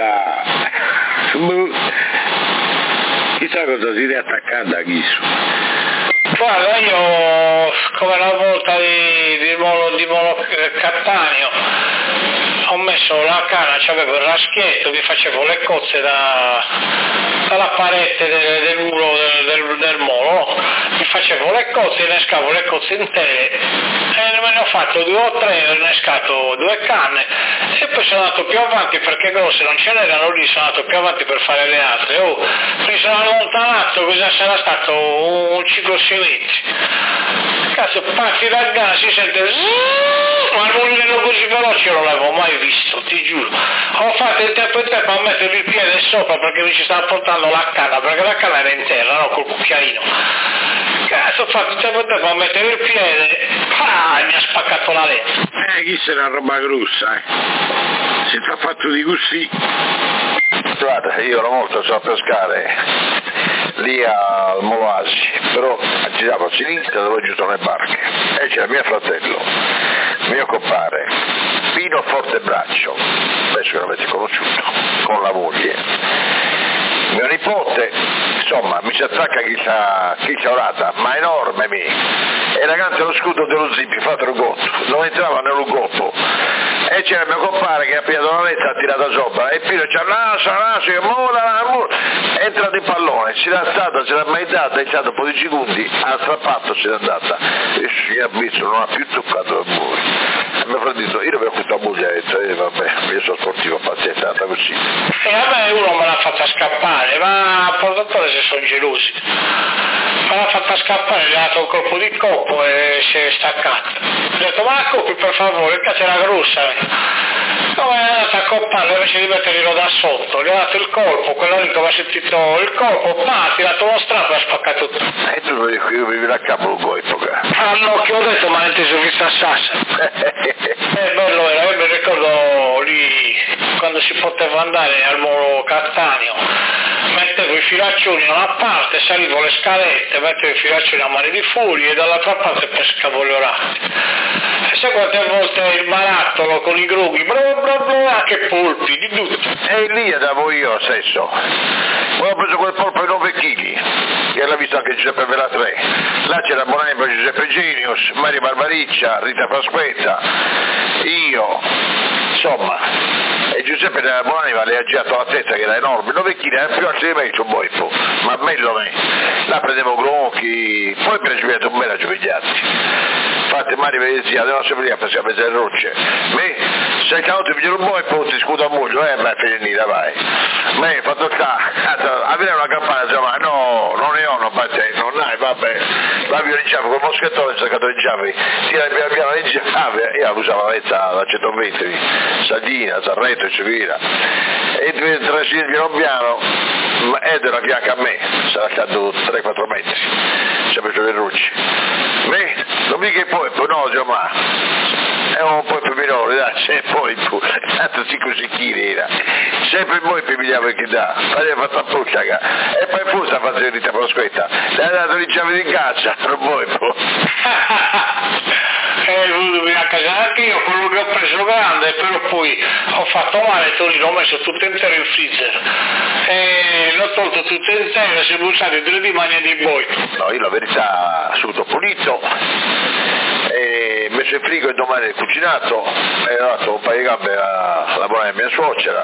chissà cosa si è attaccata a Ghisu.
Guarda, io come la volta di Molo Cattaneo ho messo la canna, c'avevo il raschietto, mi facevo le cozze dalla parete del muro del molo, mi facevo le cozze, innescavo le cozze intere e me ne ho fatto 2 o 3, ho innescato 2 canne e poi sono andato più avanti perché grosse non ce n'erano lì, sono andato più avanti per fare le altre. Mi sono allontanato, cosa sarà stato un 5-6 metri. Cazzo, parti dal gas, si sente ma non livello così veloce non l'avevo mai visto, ti giuro. Ho fatto il tempo a mettere il piede sopra perché mi ci stava portando la canna, perché la canna era in terra, no, col cucchiaino. Cazzo, ho fatto il tempo a mettere il piede, mi ha spaccato la lente.
Chi sarà roba grossa, Si sta fatto di così.
Guarda, io una volta so a pescare lì al Moloasi, però giravo a sinistra dove ci sono le barche e c'era mio fratello, mio compare, Pino Fortebraccio, penso che l'avete conosciuto, con la moglie. Mio nipote, insomma, mi si attacca chi c'ha orata, ma enorme era accanto allo scudo dello Zippi, fatto il gotto, non entrava nello gotto. E c'era mio compare che ha pigliato la letta e ha tirato sopra, e Pino c'ha naso, che è entrato in pallone, si era alzata, se l'ha mai data, è stato un po' di secondi, ha strappato, se n'è andata, e si è visto, non ha più toccato il muro. Mi ha detto, io avevo questa moglie, ha detto, vabbè, io sono sportivo, pazienza, è andata così.
E a me uno me l'ha fatta scappare, ma a portatore si sono gelosi. Me l'ha fatta scappare, gli ha dato un colpo di coppo e si è staccata. Ho detto, ma la coppi per favore, che c'era grossa. Come è andata a coppare invece di metterglielo da sotto, gli ha dato il colpo, quello lì come ha sentito il colpo, ha tirato uno strappo e ha spaccato tutto.
E tu io vivi a capo un po' epoca.
All'occhio ho detto, ma inteso che sta Sassa. Bello era, io mi ricordo lì quando si poteva andare al molo Cattaneo, mettevo i filaccioni da una parte, salivo le scalette, mettevo i filaccioni a mare di fuori e dall'altra parte pescavo le orate. E sai quante volte il barattolo con i grughi, che polpi, di tutto.
E lì andavo io stesso. Poi ho preso quel polpo di 9 kg, che l'ha visto anche Giuseppe Vela 3. Là c'era Bonanima, Giuseppe Genius, Mario Barbariccia, Rita Pasquetta, io, insomma, e Giuseppe della Bonanima le ha girato la testa che era enorme, 9 kg, era più alto di me il suo boipo, ma bello me. Là prendevo gronchi, poi per esempio un bel a giovigliati. Infatti Mario mi diceva, devono sempre lì a pescare le rocce. Me, se caduto mi un po' e poi ti scudo a moglie, ma finita, vai. Me, fatto avere una campana, insomma, no, non ne ho, non batte, non hai, vabbè. Va via in chiave, col moschettone, staccato in chiave, tira piano piano in chiave, io usavo la letta da 120, Sardina, Sarreto e Civila. E trascini piano piano, ed era fianco a me, sarà caduto 3-4 metri, ci ha preso le rocce. Me, non mi che poi, no, ma è un po' più minore, dai, c'è poi, tanto 5-6 kg era, sempre poi mi pigliava che dà, aveva fatto a pucciaga, e poi fu sta facendo Rita Pasquetta, le ha dato le chiavi di caccia, non poi.
Venuto a casa anche io, quello che ho preso grande, però poi ho fatto male, l'ho messo tutto intero in freezer e l'ho tolto tutto intero e si è buttato 3 di magna di boi.
No, io la verità subito pulito, e messo in frigo e domani cucinato, e ho dato un paio di gambe alla buona mia suocera,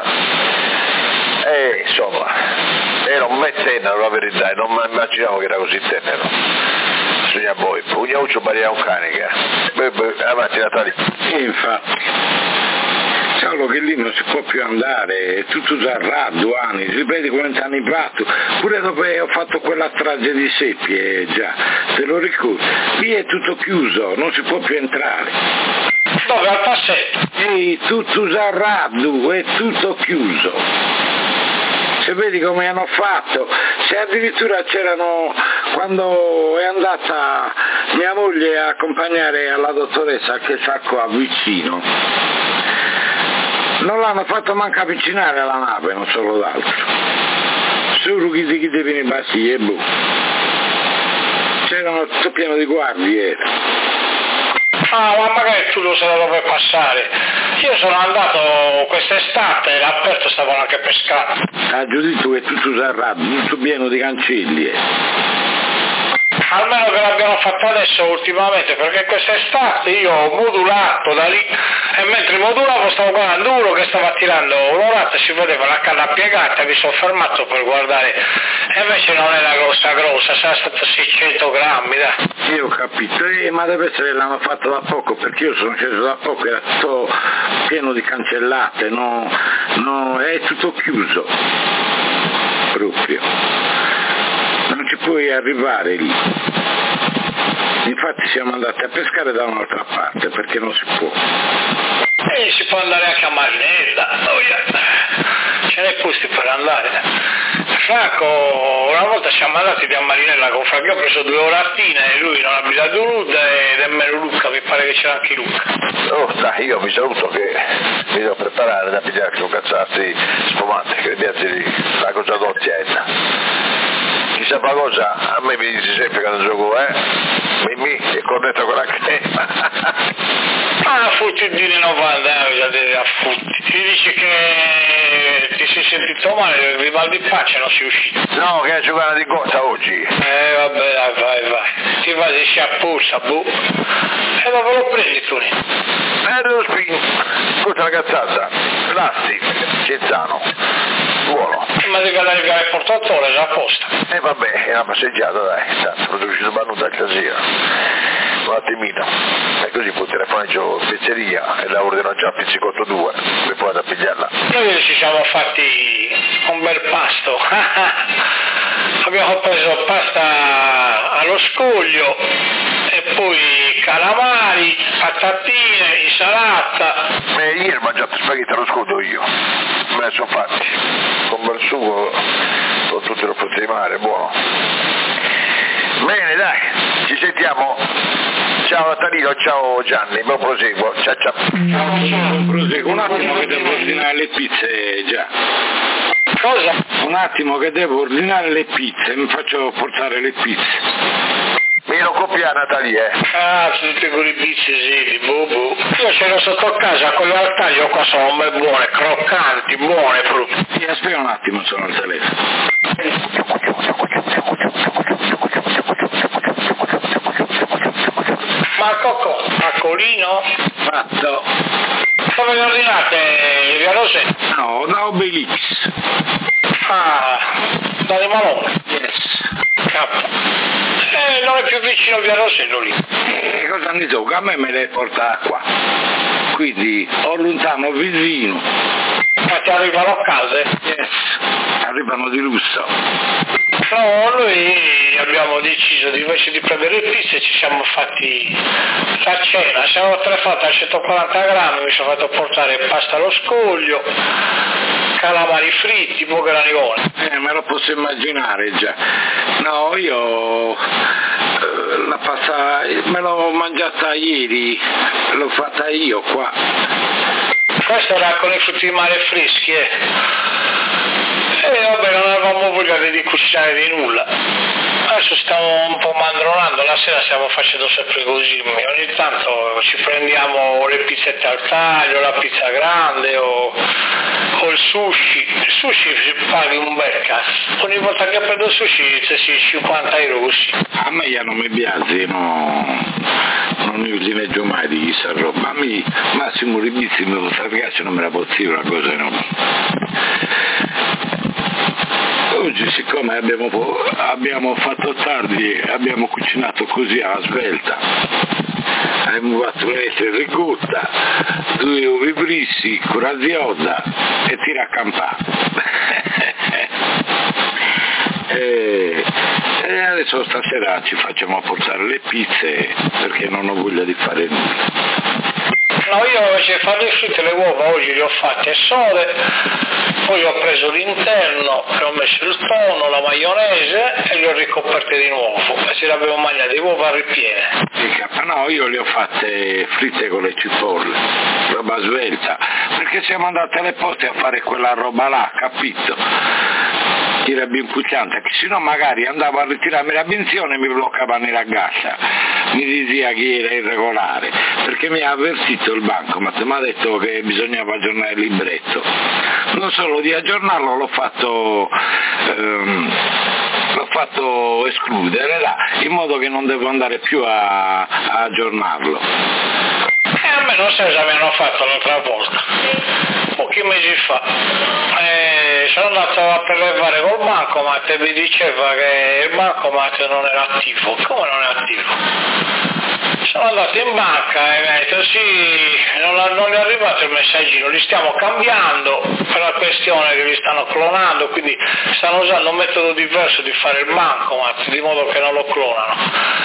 e insomma era un me tenero la verità, e non mi immaginavo che era così tenero. Sogna voi, un uccio baria un cane che avanti Natale.
Infatti, solo che lì non si può più andare, è tutto Zarrà, 2 anni, si vede come hanno fatto, pure dopo che ho fatto quella strage di Seppie, già, te lo ricordi, lì è tutto chiuso, non si può più entrare.
Dove al passetto?
Ehi, tutto Zarrà, è tutto chiuso. Se vedi come hanno fatto, se addirittura c'erano, quando è andata mia moglie a accompagnare alla dottoressa che sta qua vicino, non l'hanno fatto manco avvicinare alla nave, non solo d'altro. Solo chi devi in bassi e boh. C'erano tutto pieno di guardie.
Ah, ma magari tu lo sai dove passare. Io sono andato quest'estate, all'aperto stavano anche pescando.
Ah, giudizio è tutto Zarrà, tutto pieno di cancelli.
Almeno che l'abbiano fatto adesso ultimamente, perché quest'estate io ho modulato da lì e mentre modulavo stavo guardando uno che stava tirando un'orata, si vedeva la canna piegata, mi sono fermato per guardare e invece non era grossa, sarà stato 600 grammi, dai.
Io ho capito, ma deve essere che l'hanno fatto da poco, perché io sono sceso da poco, era tutto pieno di cancellate, no, è tutto chiuso, proprio. Non ci puoi arrivare lì. Infatti siamo andati a pescare da un'altra parte perché non si può.
E si può andare anche a Marinella, ce n'è posti per andare. Franco, una volta siamo andati da Marinella con Franco, io ho preso 2 oratine e lui non ha abitato nulla e nemmeno Luca, mi pare che c'era anche Luca.
Oh, dai, io mi saluto che mi devo preparare da pigliare con cazzarsi spumante, che mi la cosa dozzia. sa cosa? A me mi dice sempre che non gioco, Mimì, è corretto con la crema.
Ah, Futti di 90 a Futti. Ti dice che ti sei sentito male, il mal di pancia non sei uscito.
No, che ha giocato di cotta oggi.
Vabbè, dai, vai. Ti vai di sciappuzza, boh. E dove lo prendi tu?
Dello spin, questa è una cazzata. Lasti, Cezzano, buono.
Ma devi andare il portatore, già apposta.
Vabbè, è una passeggiata, dai, tanto, sono riuscito a manutare stasera. Un attimino, e così poi telefono in pizzeria e la ordino già a pizzicotto 2, e poi vado a pigliarla.
Noi ci siamo fatti un bel pasto. Abbiamo preso pasta allo scoglio e poi calamari, patatine, insalata.
Ieri ho mangiato spaghetti allo scoglio io, me ne sono fatti, con bel sugo, con tutti lo frutti di mare, buono. Bene, dai, ci sentiamo. Ciao Natalino, ciao Gianni, buon proseguo, ciao.
Buon proseguo, un attimo che devo ordinare le pizze già.
Cosa?
Un attimo che devo ordinare le pizze, mi faccio portare le pizze.
Mi lo copia Natali,
tutte quelle pizze sì, bobo. Io ce l'ho sotto casa, quelle al taglio qua sono buone, croccanti, buone proprio.
Sì, aspetta un attimo, sono al telefono.
Ma Cocco, Marcolino?
Fatto.
Dove le ordinate? Via Rosetta?
No, da Obelix.
Da De Malone?
Yes.
Capo. Non è più vicino via Rosello lì.
Cosa ne so? A me le porta qua. Quindi ho lontano vicino.
Ma ti arrivano a casa?
Yes. Arrivano di lusso.
No, noi abbiamo deciso invece di prendere le pizze ci siamo fatti la cena, siamo telefoniati a 140 grammi, mi sono fatto portare pasta allo scoglio, calamari fritti, granione.
Me lo posso immaginare già. No, io la pasta me l'ho mangiata ieri, l'ho fatta io qua.
Questa era con i frutti di mare freschi, E vabbè, non avevamo voglia di cucinare di nulla. Adesso stiamo un po' mandronando, la sera stiamo facendo sempre così, ogni tanto ci prendiamo le pizzette al taglio, la pizza grande o il sushi. Il sushi si paghi un bel cazzo, ogni volta che prendo il sushi ci 50 euro così.
A me ya non mi piace, no, non utilizzo mai di questa roba, a me massimo ribizzi mi posso ragazzi non me la posso dire una cosa no. Oggi siccome abbiamo fatto tardi, abbiamo cucinato così alla svelta, abbiamo fatto un'essere ricotta, 2 uvi brissi, coraziosa e tira a campare. E adesso stasera ci facciamo portare le pizze perché non ho voglia di fare nulla.
No, io invece farle fritte le uova oggi le ho fatte sode, poi ho preso l'interno e ho messo il tonno, la maionese e le ho ricoperte di nuovo e ce l'avevo mangiate uova ripiene.
No, io le ho fatte fritte con le cipolle, roba svelta, perché siamo andati alle poste a fare quella roba là, capito? Tira bincucciante, che se no magari andavo a ritirarmi la benzione e mi bloccava nella gassa, mi diceva che era irregolare, perché mi ha avvertito il bancomat, mi ha detto che bisognava aggiornare il libretto. Non solo di aggiornarlo, l'ho fatto escludere là, in modo che non devo andare più a aggiornarlo.
A me non so se mi hanno fatto l'altra volta, pochi mesi fa. Sono andato a prelevare col bancomat e mi diceva che il bancomat non era attivo. Come non è attivo? Sono andato in banca e mi ha detto sì, non è arrivato il messaggino, li stiamo cambiando per la questione che li stanno clonando, quindi stanno usando un metodo diverso di fare il bancomat, di modo che non lo clonano.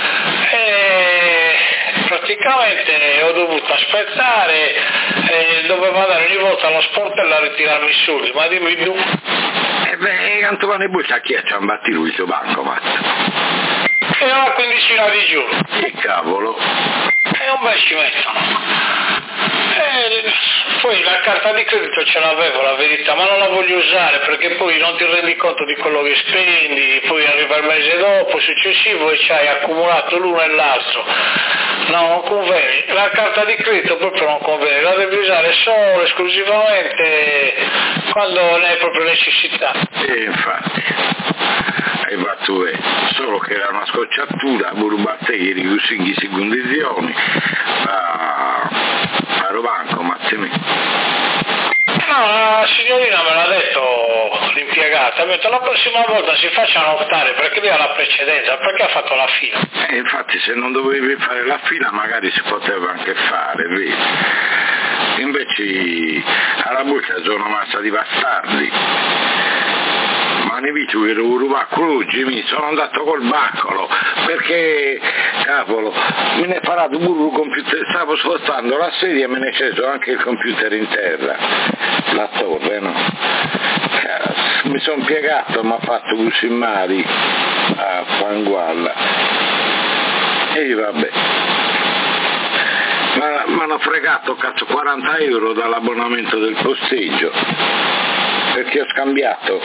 E praticamente ho dovuto aspettare e dovevo andare ogni volta allo sportello a ritirarmi i soldi, ma dimmi tu.
Quanto vanno buccia chi ci ha battuto il suo bancomat?
E una quindicina di giorni.
Che cavolo?
E un bel ci mettono. Poi la carta di credito ce l'avevo, la verità, ma non la voglio usare perché poi non ti rendi conto di quello che spendi, poi arriva il mese dopo, successivo, e ci hai accumulato l'uno e l'altro. No, non conviene. La carta di credito proprio non conviene, la devi usare solo, esclusivamente quando ne hai proprio necessità.
Infatti, hai fatto bene, solo che era una scocciatura, burbatte ieri così in queste condizioni, a Rovanco, Mazzini.
No, la signorina me l'ha detto, l'impiegata, mi ha detto la prossima volta si faccia notare perché lei ha la precedenza, perché ha fatto la fila.
Infatti se non dovevi fare la fila magari si poteva anche fare, vedi? Invece alla buccia sono massa di bastardi. Ma ne visto che ero oggi mi sono andato col baccolo perché cavolo me ne è parato pure il computer, stavo spostando la sedia e me ne è sceso anche il computer in terra, la torre, no? Mi sono piegato, mi ha fatto così male a Pangualla e vabbè. Ma mi hanno fregato cazzo 40 euro dall'abbonamento del posteggio perché ho scambiato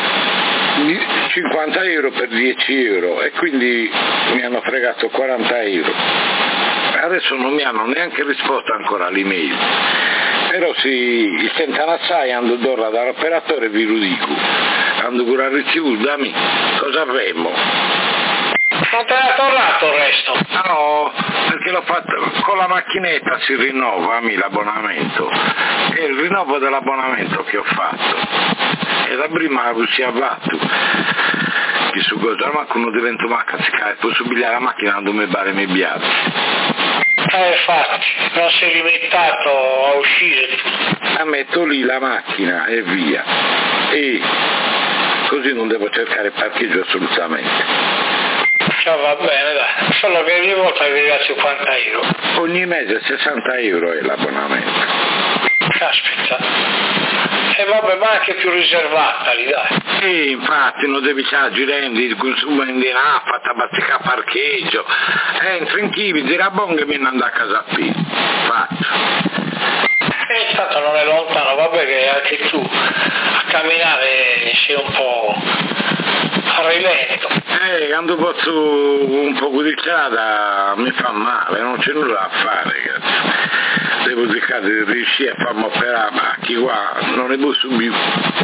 50 euro per 10 euro e quindi mi hanno fregato 40 euro. Adesso non mi hanno neanche risposto ancora all'email, però si sentono assai, ando d'ora dall'operatore vi lo dico, ando pure a ricevuto da me, cosa avremmo?
Non te l'ha tornato il resto?
No, perché l'ho fatto con la macchinetta, si rinnova l'abbonamento, è il rinnovo dell'abbonamento che ho fatto e da prima si è avvatto che su cosa ma uno diventa macca si cade, poi subire la macchina non mi bare mi biazzi.
Infatti, non sei limitato a uscire.
Metto lì la macchina e via, e così non devo cercare parcheggio assolutamente.
Va bene, dai, solo che ogni volta devi dare 50 euro.
Ogni mese 60 euro è l'abbonamento.
Caspita. E vabbè, ma anche più riservata lì, dai.
Sì, infatti non devi girare il consumo in dinaffa, tabacca parcheggio. Entri in chivi, dirà buon che mi andare a casa qui. Faccio.
E intanto non è lontano, vabbè che anche tu a camminare sei un po' a rilento.
Quando posso un po' di strada mi fa male, non c'è nulla da fare, cazzo. Devo cercare di riuscire a farmi operare, ma chi qua non ne posso più.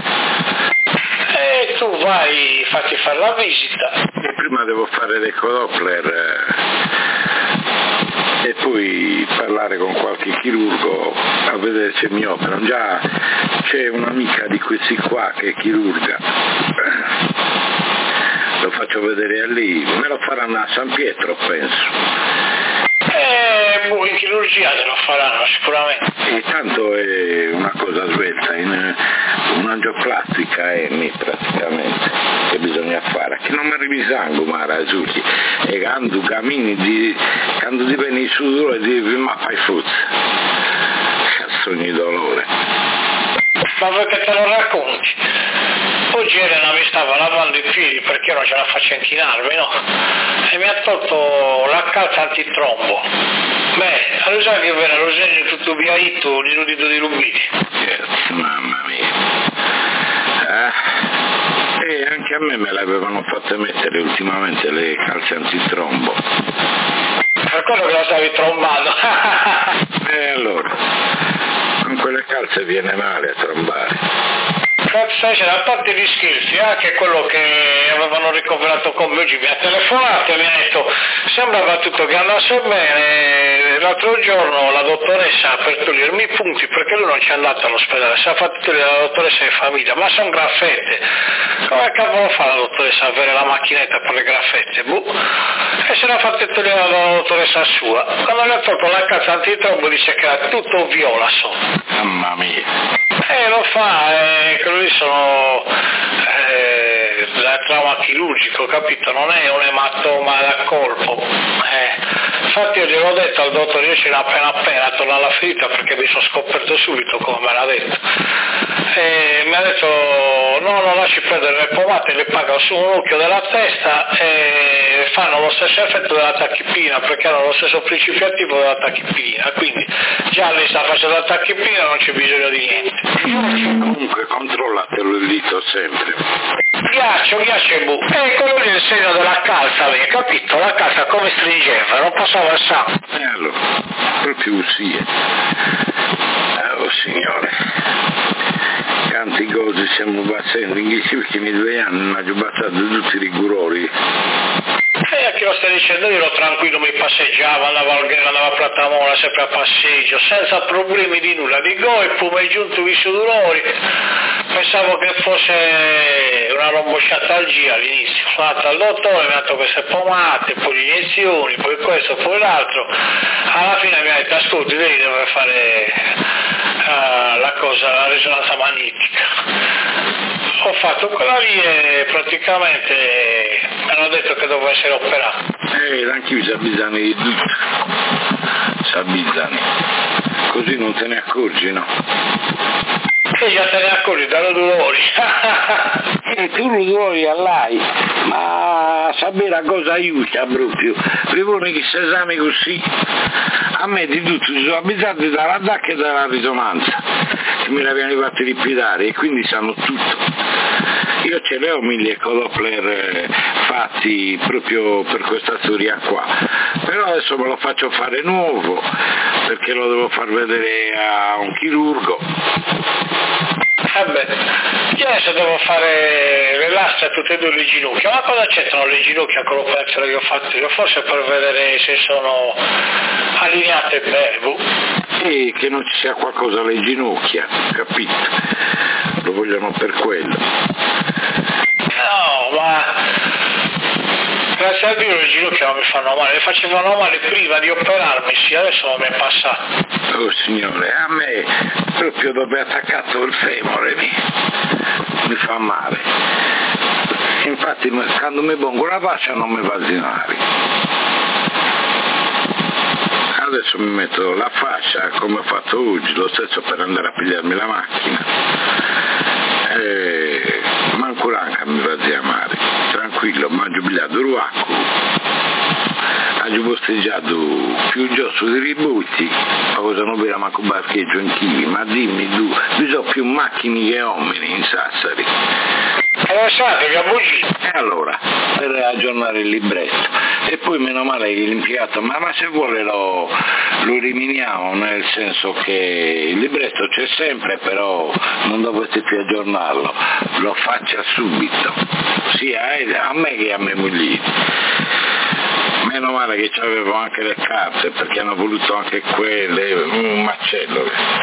E tu vai, fatti fare la visita.
E prima devo fare l'ecodoppler e poi parlare con qualche chirurgo a vedere se mi operano. Già c'è un'amica di questi qua che è chirurga. Lo faccio vedere a lì, me lo faranno a San Pietro penso.
In chirurgia te lo faranno sicuramente.
E tanto è una cosa svelta, un'angioplastica è praticamente che bisogna fare, che non mi arrivi sangue ma rasucchi e quando cammini quando ti viene il sudore e dici ma fai frutta, sogni dolore.
Ma perché te lo racconti? Oggi Elena mi stava lavando i piedi perché io non ce la faccio inchinarmi, no? E mi ha tolto la calza antitrombo. Beh, allora sai che era lo segno tutto viaito, l'inudito di Lubini.
Mamma mia. E anche a me l'avevano fatte mettere ultimamente le calze antitrombo.
Per quello che la stavi trombando.
E allora, con quelle calze viene male a trombare.
A parte gli scherzi, anche quello che avevano ricoverato con me oggi mi ha telefonato e mi ha detto sembrava tutto che andasse bene. L'altro giorno la dottoressa per togliermi i punti, perché lui non c'è andato all'ospedale, si è fatto togliere la dottoressa in famiglia, ma sono graffette. Come cavolo fa la dottoressa a avere la macchinetta per le graffette? E se l'ha fatta togliere dalla dottoressa sua. Quando le ha tolto la calza antitrombo dice che era tutto viola sotto.
Mamma mia.
Lo fa, che lui sono da trauma chirurgico, capito? Non è un ematoma da colpo. Infatti io gliel'ho detto al dottore, io ce l'ho appena torno alla ferita perché mi sono scoperto subito come me l'ha detto. E mi ha detto non lasci perdere le pomate, le pagano su un occhio della testa e fanno lo stesso effetto della tachipirina, perché hanno lo stesso principio attivo della tachipirina, quindi già lei sta facendo la tachipirina, non c'è bisogno di niente.
Comunque controllatelo il dito sempre.
Ghiaccio e bu. E quello lì è il segno della calza, hai capito? La calza come stringeva, non passava il sangue.
Allora, proprio così. Oh signore, quanti cose stiamo facendo in questi ultimi 2 anni, non ho passato tutti i rigorori.
E a chi lo stai dicendo? Io ero tranquillo, mi passeggiavo, andavo al Grega, andavo a Platamona, sempre a passeggio, senza problemi di nulla. Di poi mi è giunto visto dolori, pensavo che fosse una rombosciatalgia all'inizio. Sono andato al dottore, mi ha dato queste pomate, poi le iniezioni, poi questo, poi l'altro. Alla fine mi ha detto, ascolti, devi dover fare la risonanza magnetica. Ho fatto quella lì e praticamente mi hanno detto che dovevo essere operato.
Anche io s'abbizzano di tutto. S'abbizzano. Così non te ne accorgi, no?
E già te ne accorgi, danno dolori.
Tu lo dolori a lei, ma sapere cosa aiuta proprio. Privone che si esame così. A me di tutto si sono abbizzati dalla DAC e dalla risonanza, che me l'avevano fatti ripidare e quindi sanno tutto. Io ce l'ho 1000 Doppler fatti proprio per questa storia qua, però adesso me lo faccio fare nuovo perché lo devo far vedere a un chirurgo.
Io adesso devo fare le lastre a tutte e 2 le ginocchia, ma cosa c'entrano le ginocchia con l'operazione che ho fatto io? Forse per vedere se sono allineate bene.
E che non ci sia qualcosa alle ginocchia, capito? Lo vogliono per quello.
No, ma grazie a Dio le ginocchia non mi fanno male, le facevano male prima di operarmi, sì, adesso non mi è passato.
Oh signore, a me proprio dove è attaccato il femore mi fa male. Infatti quando mi pongo la faccia non mi va di male. Adesso mi metto la fascia come ho fatto oggi, lo stesso per andare a pigliarmi la macchina. Manco l'anca mi va di amare, tranquillo, mi ho pigliato il acqua, ho posteggiato più giusto di ributti, ma cosa non vera manco parcheggio in Chivi, ma dimmi tu, ci sono più macchine che uomini in Sassari. E allora, per aggiornare il libretto, e poi meno male che l'impiegato, ma se vuole lo eliminiamo, nel senso che il libretto c'è sempre, però non dovreste più aggiornarlo, lo faccia subito, sia a me che a mia moglie. Meno male che c'avevo anche le carte, perché hanno voluto anche quelle, un macello.